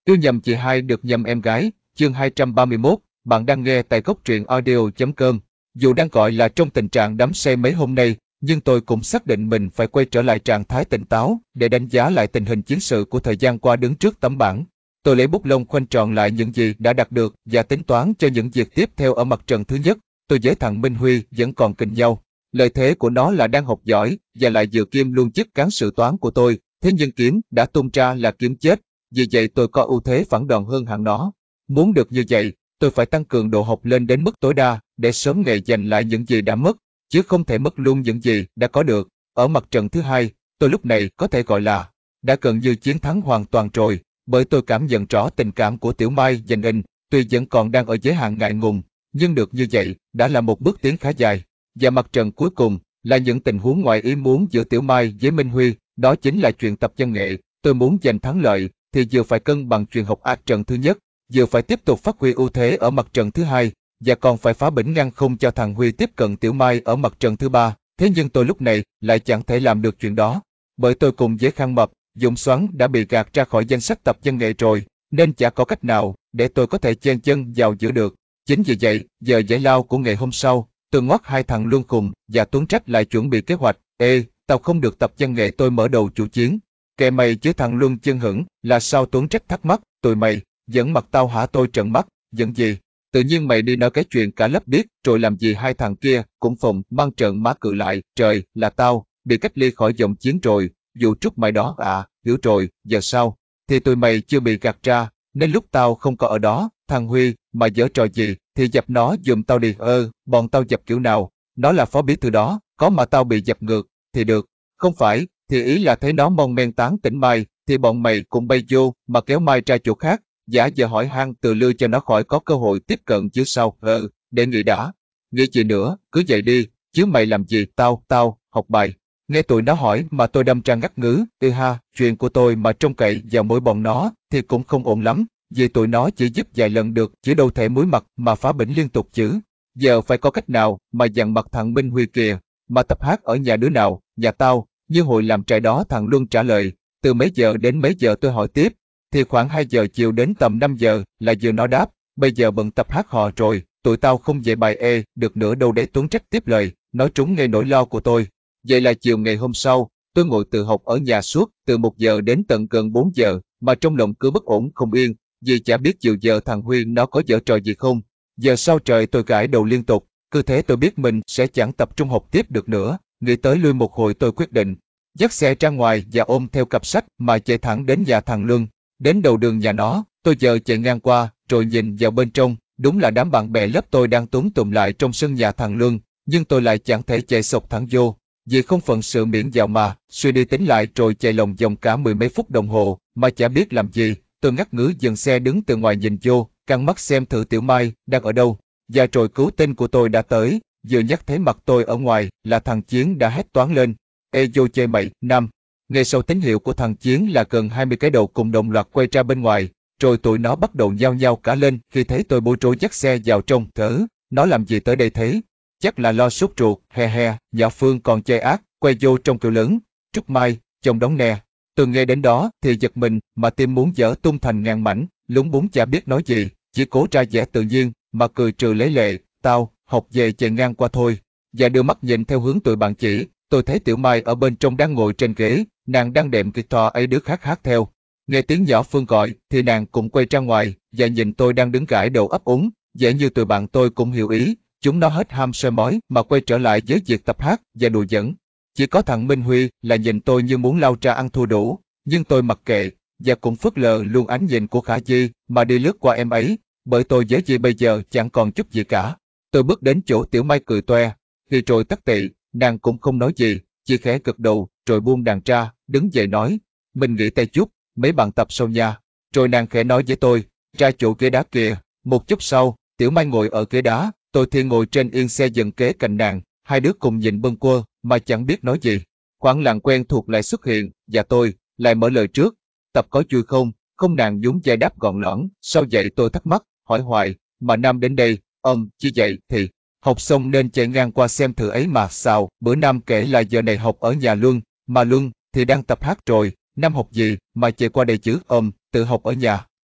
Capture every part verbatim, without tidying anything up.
Yêu nhầm chị hai được nhầm em gái, chương hai trăm ba mươi mốt, bạn đang nghe tại góc truyện audio chấm com. Dù đang gọi là trong tình trạng đắm say mấy hôm nay, nhưng tôi cũng xác định mình phải quay trở lại trạng thái tỉnh táo để đánh giá lại tình hình chiến sự của thời gian qua đứng trước tấm bảng. Tôi lấy bút lông khoanh tròn lại những gì đã đạt được và tính toán cho những việc tiếp theo ở mặt trận thứ nhất. Tôi với thằng Minh Huy vẫn còn kình nhau. Lợi thế của nó là đang học giỏi và lại vừa kiêm luôn chức cán sự toán của tôi, thế nhưng kiếm đã tung ra là kiếm chết. Vì vậy tôi có ưu thế phản đòn hơn hẳn nó. Muốn được như vậy, tôi phải tăng cường độ học lên đến mức tối đa để sớm ngày giành lại những gì đã mất, chứ không thể mất luôn những gì đã có được. Ở mặt trận thứ hai, tôi lúc này có thể gọi là đã gần như chiến thắng hoàn toàn rồi, bởi tôi cảm nhận rõ tình cảm của Tiểu Mai dành anh, tuy vẫn còn đang ở giới hạn ngại ngùng, nhưng được như vậy đã là một bước tiến khá dài. Và mặt trận cuối cùng là những tình huống ngoài ý muốn giữa Tiểu Mai với Minh Huy, đó chính là chuyện tập văn nghệ. Tôi muốn giành thắng lợi thì vừa phải cân bằng chuyện học ác trận thứ nhất, vừa phải tiếp tục phát huy ưu thế ở mặt trận thứ hai, và còn phải phá bỉnh ngăn không cho thằng Huy tiếp cận Tiểu Mai ở mặt trận thứ ba. Thế nhưng tôi lúc này lại chẳng thể làm được chuyện đó, bởi tôi cùng với Khang Mập, Dũng Xoắn đã bị gạt ra khỏi danh sách tập văn nghệ rồi, nên chả có cách nào để tôi có thể chen chân vào giữa được. Chính vì vậy, giờ giải lao của ngày hôm sau, tôi ngoắt hai thằng Luân Khùng và Tuấn Trách lại chuẩn bị kế hoạch. Ê, tao không được tập văn nghệ, tôi mở đầu chủ chiến. Kệ mày chứ thằng Luân chân hững, là sao? Tuấn Trách thắc mắc. Tụi mày giỡn mặt tao hả? Tôi trợn mắt. Giỡn gì? Tự nhiên mày đi nói cái chuyện cả lớp biết rồi làm gì? Hai thằng kia cũng phồng mang trợn má cự lại. Trời, là tao bị cách ly khỏi dòng chiến rồi. Vụ trút mày đó à? Hiểu rồi. Giờ sao? Thì tụi mày chưa bị gạt ra, nên lúc tao không có ở đó, thằng Huy mà giở trò gì thì dập nó giùm tao đi. Ơ, bọn tao dập kiểu nào? Nó là phó bí thư đó, có mà tao bị dập ngược thì được. Không phải, thì ý là thấy nó mon men tán tỉnh Mai, thì bọn mày cũng bay vô mà kéo Mai ra chỗ khác, giả giờ hỏi han từ lưa cho nó khỏi có cơ hội tiếp cận chứ sao. Ờ, để nghĩ đã. Nghĩ gì nữa, cứ vậy đi, chứ mày làm gì? Tao, tao, học bài. Nghe tụi nó hỏi mà tôi đâm ra ngắt ngứ. Ừ ha, chuyện của tôi mà trông cậy vào mỗi bọn nó thì cũng không ổn lắm, vì tụi nó chỉ giúp vài lần được chứ đâu thể muối mặt mà phá bỉnh liên tục chứ. Giờ phải có cách nào mà dằn mặt thằng Minh Huy kìa. Mà tập hát ở nhà đứa nào? Nhà tao. Như hồi làm trại đó, thằng Luân trả lời. Từ mấy giờ đến mấy giờ? Tôi hỏi tiếp. Thì khoảng hai giờ chiều đến tầm năm giờ là giờ nó đáp. Bây giờ bận tập hát hò rồi, tụi tao không dạy bài ê được nữa đâu. Để Tuấn Trách tiếp lời, nói trúng ngay nỗi lo của tôi. Vậy là chiều ngày hôm sau, tôi ngồi tự học ở nhà suốt từ một giờ đến tận gần bốn giờ, mà trong lòng cứ bất ổn không yên, vì chả biết chiều giờ thằng Huy nó có giở trò gì không. Giờ sao trời? Tôi gãi đầu liên tục, cứ thế tôi biết mình sẽ chẳng tập trung học tiếp được nữa. Nghĩ tới lui một hồi tôi quyết định dắt xe ra ngoài và ôm theo cặp sách mà chạy thẳng đến nhà thằng Luân. Đến đầu đường nhà nó, tôi giờ chạy ngang qua, rồi nhìn vào bên trong, đúng là đám bạn bè lớp tôi đang túm tụm lại trong sân nhà thằng Luân, nhưng tôi lại chẳng thể chạy sộc thẳng vô, vì không phận sự miễn vào mà. Suy đi tính lại rồi chạy lòng vòng cả mười mấy phút đồng hồ, mà chả biết làm gì. Tôi ngắt ngứ dừng xe đứng từ ngoài nhìn vô, căng mắt xem thử Tiểu Mai đang ở đâu. Và rồi cứu tinh của tôi đã tới, vừa nhắc thấy mặt tôi ở ngoài là thằng Chiến đã hét toáng lên. Ê vô chơi mày, Nam. Ngay sau tín hiệu của thằng Chiến là gần hai mươi cái đầu cùng đồng loạt quay ra bên ngoài, rồi tụi nó bắt đầu nhao nhao cả lên khi thấy tôi bối rối dắt xe vào trong. Thở, nó làm gì tới đây thế? Chắc là lo sốt ruột. He he. Nhỏ Phương còn chơi ác, quay vô trong kiểu lớn. Trúc Mai, chồng đóng nè. Tôi nghe đến đó thì giật mình mà tim muốn vỡ tung thành ngàn mảnh, lúng búng chả biết nói gì, chỉ cố ra vẻ tự nhiên mà cười trừ lấy lệ. Tao học về chạy ngang qua thôi. Và đưa mắt nhìn theo hướng tụi bạn chỉ, tôi thấy Tiểu Mai ở bên trong đang ngồi trên ghế, nàng đang đệm guitar ấy đứa khác hát theo. Nghe tiếng nhỏ Phương gọi thì nàng cũng quay ra ngoài và nhìn tôi đang đứng gãi đầu ấp úng, vẻ như tụi bạn tôi cũng hiểu ý. Chúng nó hết ham soi mói mà quay trở lại với việc tập hát và đùa giỡn. Chỉ có thằng Minh Huy là nhìn tôi như muốn lao ra ăn thua đủ, nhưng tôi mặc kệ, và cũng phớt lờ luôn ánh nhìn của Khả Di mà đi lướt qua em ấy, bởi tôi với Di bây giờ chẳng còn chút gì cả. Tôi bước đến chỗ Tiểu Mai cười toe, khi rồi tắt tị, nàng cũng không nói gì, chỉ khẽ gật đầu, rồi buông đàn ra, đứng dậy nói, mình nghỉ tay chút, mấy bạn tập sau nha. Rồi nàng khẽ nói với tôi, ra chỗ ghế đá kìa. Một chút sau, Tiểu Mai ngồi ở ghế đá, tôi thì ngồi trên yên xe dừng kế cạnh nàng, hai đứa cùng nhìn bâng quơ mà chẳng biết nói gì. Khoảng lặng quen thuộc lại xuất hiện, và tôi lại mở lời trước. Tập có vui không? Không, nàng nhún vai đáp gọn lõn. Sao vậy? Tôi thắc mắc, hỏi hoài, mà Nam đến đây, ông chỉ vậy thì học xong nên chạy ngang qua xem thử ấy mà. Sao? Bữa Nam kể là giờ này học ở nhà Luân, mà Luân thì đang tập hát rồi. Nam học gì mà chạy qua đây chứ? Ông tự học ở nhà.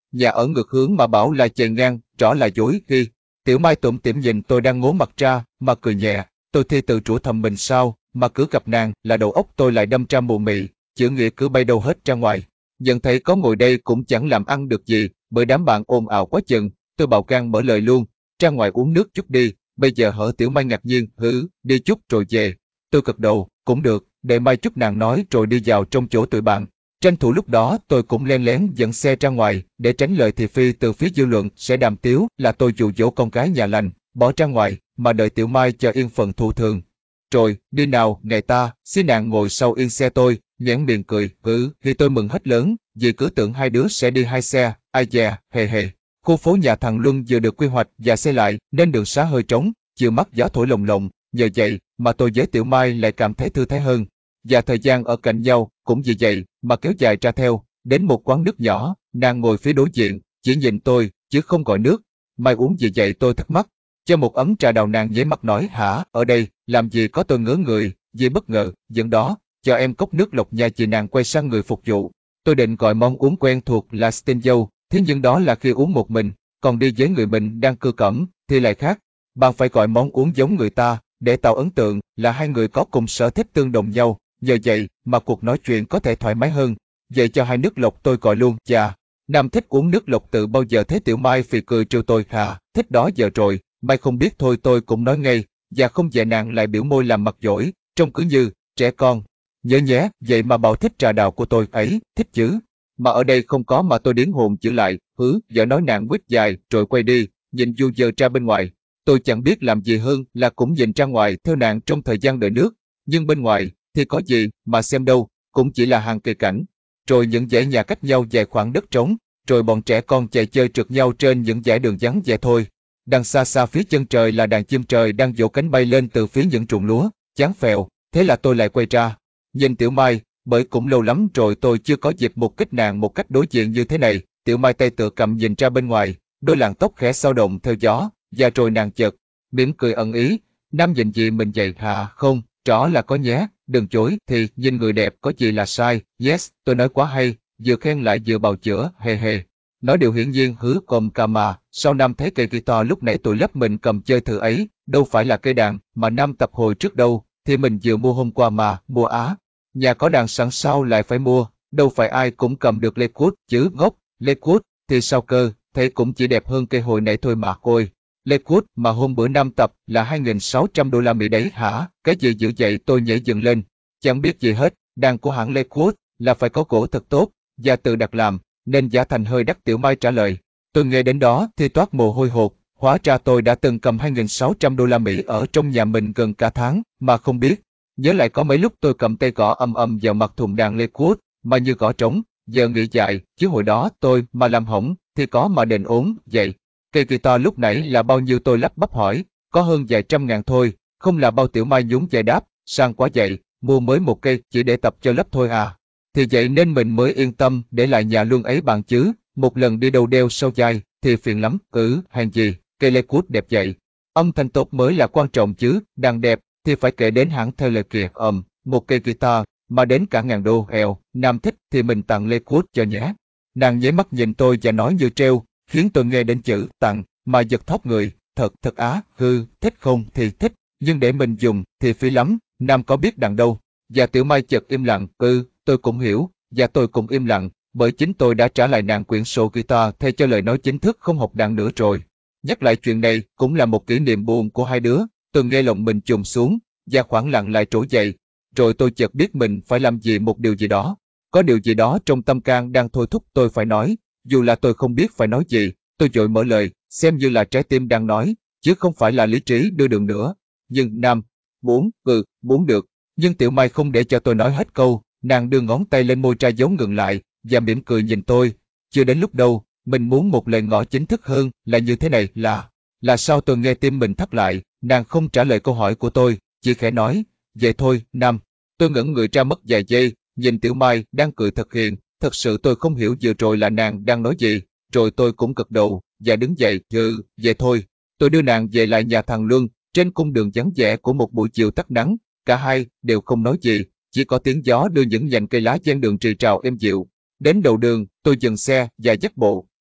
Nhà ở ngược hướng mà bảo là chạy ngang, rõ là dối khi. Tiểu Mai tủm tỉm nhìn tôi đang ngố mặt ra, mà cười nhẹ. Tôi thì tự rủa thầm mình sao, mà cứ gặp nàng là đầu óc tôi lại đâm ra mù mị, chữ nghĩa cứ bay đâu hết ra ngoài. Nhận thấy có ngồi đây cũng chẳng làm ăn được gì, bởi đám bạn ồn ào quá chừng, tôi bạo gan mở lời luôn, ra ngoài uống nước chút đi. Bây giờ hở Tiểu Mai ngạc nhiên, hử, đi chút rồi về. Tôi gật đầu, cũng được, để mai chút nàng nói rồi đi vào trong chỗ tụi bạn. Tranh thủ lúc đó tôi cũng len lén dẫn xe ra ngoài, để tránh lời thị phi từ phía dư luận sẽ đàm tiếu là tôi dụ dỗ con gái nhà lành, bỏ ra ngoài, mà đợi Tiểu Mai cho yên phận thụ thường. Rồi, đi nào, ngày ta, xin nàng ngồi sau yên xe tôi, nhoẻn miệng cười, hử, thì tôi mừng hết lớn, vì cứ tưởng hai đứa sẽ đi hai xe, ai dè, hề hề. Khu phố nhà thằng Luân vừa được quy hoạch và xây lại, nên đường xá hơi trống, chiều mắt gió thổi lồng lộng, nhờ vậy mà tôi với Tiểu Mai lại cảm thấy thư thái hơn. Và thời gian ở cạnh nhau cũng vì vậy mà kéo dài ra theo, đến một quán nước nhỏ, nàng ngồi phía đối diện, chỉ nhìn tôi, chứ không gọi nước. Mai uống gì vậy tôi thắc mắc. Cho một ấm trà đào nàng nháy mắt nói hả, ở đây, làm gì có tôi ngớ người, vì bất ngờ, dẫn đó, cho em cốc nước lọc nha chị nàng quay sang người phục vụ. Tôi định gọi món uống quen thuộc là sting dâu, thế nhưng đó là khi uống một mình, còn đi với người mình đang cưa cẩm, thì lại khác. Bạn phải gọi món uống giống người ta, để tạo ấn tượng là hai người có cùng sở thích tương đồng nhau, nhờ vậy mà cuộc nói chuyện có thể thoải mái hơn. Vậy cho hai nước lọc tôi gọi luôn, chà. Nam thích uống nước lọc từ bao giờ thế? Tiểu Mai phì cười trêu tôi, hả, thích đó giờ rồi, Mai không biết thôi tôi cũng nói ngay, và không dạy nàng lại biểu môi làm mặt dỗi, trông cứ như trẻ con. Nhớ nhé, vậy mà bảo thích trà đào của tôi ấy, thích chứ. Mà ở đây không có mà tôi điên hồn chữ lại, hứ, vợ nói nàng quýt dài, rồi quay đi, nhìn du dơ ra bên ngoài. Tôi chẳng biết làm gì hơn là cũng nhìn ra ngoài theo nàng trong thời gian đợi nước, nhưng bên ngoài thì có gì mà xem đâu, cũng chỉ là hàng cây cảnh, rồi những dãy nhà cách nhau vài khoảng đất trống, rồi bọn trẻ con chạy chơi trượt nhau trên những dải đường vắng vẻ thôi. Đằng xa xa phía chân trời là đàn chim trời đang vỗ cánh bay lên từ phía những ruộng lúa, chán phèo, thế là tôi lại quay ra, nhìn Tiểu Mai, bởi cũng lâu lắm rồi tôi chưa có dịp một kích nàng một cách đối diện như thế này. Tiểu Mai tay tựa cầm nhìn ra bên ngoài, đôi làn tóc khẽ xao động theo gió, và rồi nàng chợt mỉm cười ẩn ý, Nam nhìn gì mình vậy hả? Không, rõ là có nhé, đừng chối, thì nhìn người đẹp có gì là sai. Yes, tôi nói quá hay, vừa khen lại vừa bào chữa, hề hề. Nói điều hiển nhiên hứa cầm cà mà, sao Nam thấy cây guitar lúc nãy tôi lắp mình cầm chơi thử ấy, đâu phải là cây đàn mà Nam tập hồi trước đâu, thì mình vừa mua hôm qua mà, mua á. Nhà có đàn sẵn sao lại phải mua, đâu phải ai cũng cầm được Lakewood chứ ngốc, Lakewood thì sao cơ, thế cũng chỉ đẹp hơn cây hồi nãy thôi mà coi. Lakewood mà hôm bữa Nam tập là hai nghìn sáu trăm đô la Mỹ đấy hả? Cái gì dữ vậy? Tôi nhảy dựng lên, chẳng biết gì hết, đàn của hãng Lakewood là phải có gỗ thật tốt và tự đặt làm, nên giá thành hơi đắt. Tiểu Mai trả lời. Tôi nghe đến đó thì toát mồ hôi hột, hóa ra tôi đã từng cầm hai nghìn sáu trăm đô la Mỹ ở trong nhà mình gần cả tháng mà không biết. Nhớ lại có mấy lúc tôi cầm tay gõ âm âm vào mặt thùng đàn Lakewood mà như gõ trống, giờ nghĩ dại, chứ hồi đó tôi mà làm hỏng thì có mà đền ốm vậy. Cây guitar lúc nãy là bao nhiêu? Tôi lắp bắp hỏi. Có hơn vài trăm ngàn thôi, không là bao? Tiểu Mai nhún vai đáp, sang quá vậy, mua mới một cây chỉ để tập cho lấp thôi à. Thì vậy nên mình mới yên tâm để lại nhà Luân ấy bạn chứ, một lần đi đâu đeo sau vai thì phiền lắm, ừ, hàng gì, cây Lakewood đẹp vậy. Âm thanh tốt mới là quan trọng chứ, đàn đẹp thì phải kể đến hãng Taylor kìa, ầm, một cây guitar mà đến cả ngàn đô, eo, Nam thích thì mình tặng Lakewood cho nhé. Nàng nháy mắt nhìn tôi và nói như treo, khiến tôi nghe đến chữ tặng mà giật thót người. Thật thật á, hư, thích không thì thích, nhưng để mình dùng thì phí lắm. Nam có biết đàn đâu. Và Tiểu Mai chợt im lặng, ừ, tôi cũng hiểu, và tôi cũng im lặng, bởi chính tôi đã trả lại nàng quyển sổ guitar thay cho lời nói chính thức không học đàn nữa rồi. Nhắc lại chuyện này cũng là một kỷ niệm buồn của hai đứa. Tôi nghe lòng mình chùm xuống, và khoảng lặng lại trỗi dậy. Rồi tôi chợt biết mình phải làm gì một điều gì đó. Có điều gì đó trong tâm can đang thôi thúc tôi phải nói, dù là tôi không biết phải nói gì. Tôi vội mở lời, xem như là trái tim đang nói, chứ không phải là lý trí đưa đường nữa. Nhưng Nam, muốn, ừ, muốn được. Nhưng Tiểu Mai không để cho tôi nói hết câu, nàng đưa ngón tay lên môi ra dấu ngừng lại, và mỉm cười nhìn tôi. Chưa đến lúc đâu, mình muốn một lời ngỏ chính thức hơn là như thế này, là, là sao? Tôi nghe tim mình thắt lại, nàng không trả lời câu hỏi của tôi, chỉ khẽ nói, vậy thôi, Nam. Tôi ngẩn người ra mất vài giây, nhìn Tiểu Mai đang cười thật hiền, thật sự tôi không hiểu vừa rồi là nàng đang nói gì, rồi tôi cũng gật đầu, và đứng dậy, ừ, vậy thôi. Tôi đưa nàng về lại nhà thằng Luân, trên cung đường vắng vẻ của một buổi chiều tắt nắng, cả hai đều không nói gì, chỉ có tiếng gió đưa những nhành cây lá ven đường rì rào êm dịu. Đến đầu đường, tôi dừng xe và dắt bộ.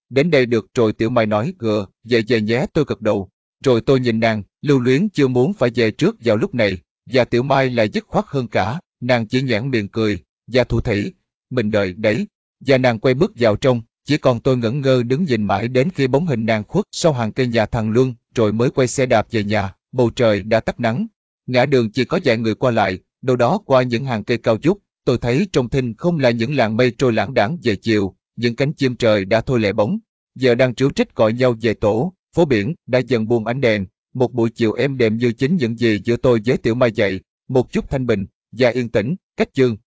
Đến đây được rồi, Tiểu Mai nói, gờ, về về nhé, tôi gật đầu. Rồi tôi nhìn nàng, lưu luyến chưa muốn phải về trước vào lúc này, và Tiểu Mai lại dứt khoát hơn cả, nàng chỉ nhoẻn miệng cười, và thủ thỉ, mình đợi đấy, và nàng quay bước vào trong, chỉ còn tôi ngẩn ngơ đứng nhìn mãi đến khi bóng hình nàng khuất sau hàng cây nhà thằng Luân, rồi mới quay xe đạp về nhà. Bầu trời đã tắt nắng, ngã đường chỉ có vài người qua lại, đâu đó qua những hàng cây cao vút, tôi thấy trong thinh không là những làn mây trôi lãng đãng về chiều, những cánh chim trời đã thôi lẻ bóng, giờ đang ríu rít gọi nhau về tổ. Phố biển đã dần buông ánh đèn, một buổi chiều êm đềm như chính những gì giữa tôi với Tiểu Mai vậy, một chút thanh bình và yên tĩnh, cách dương.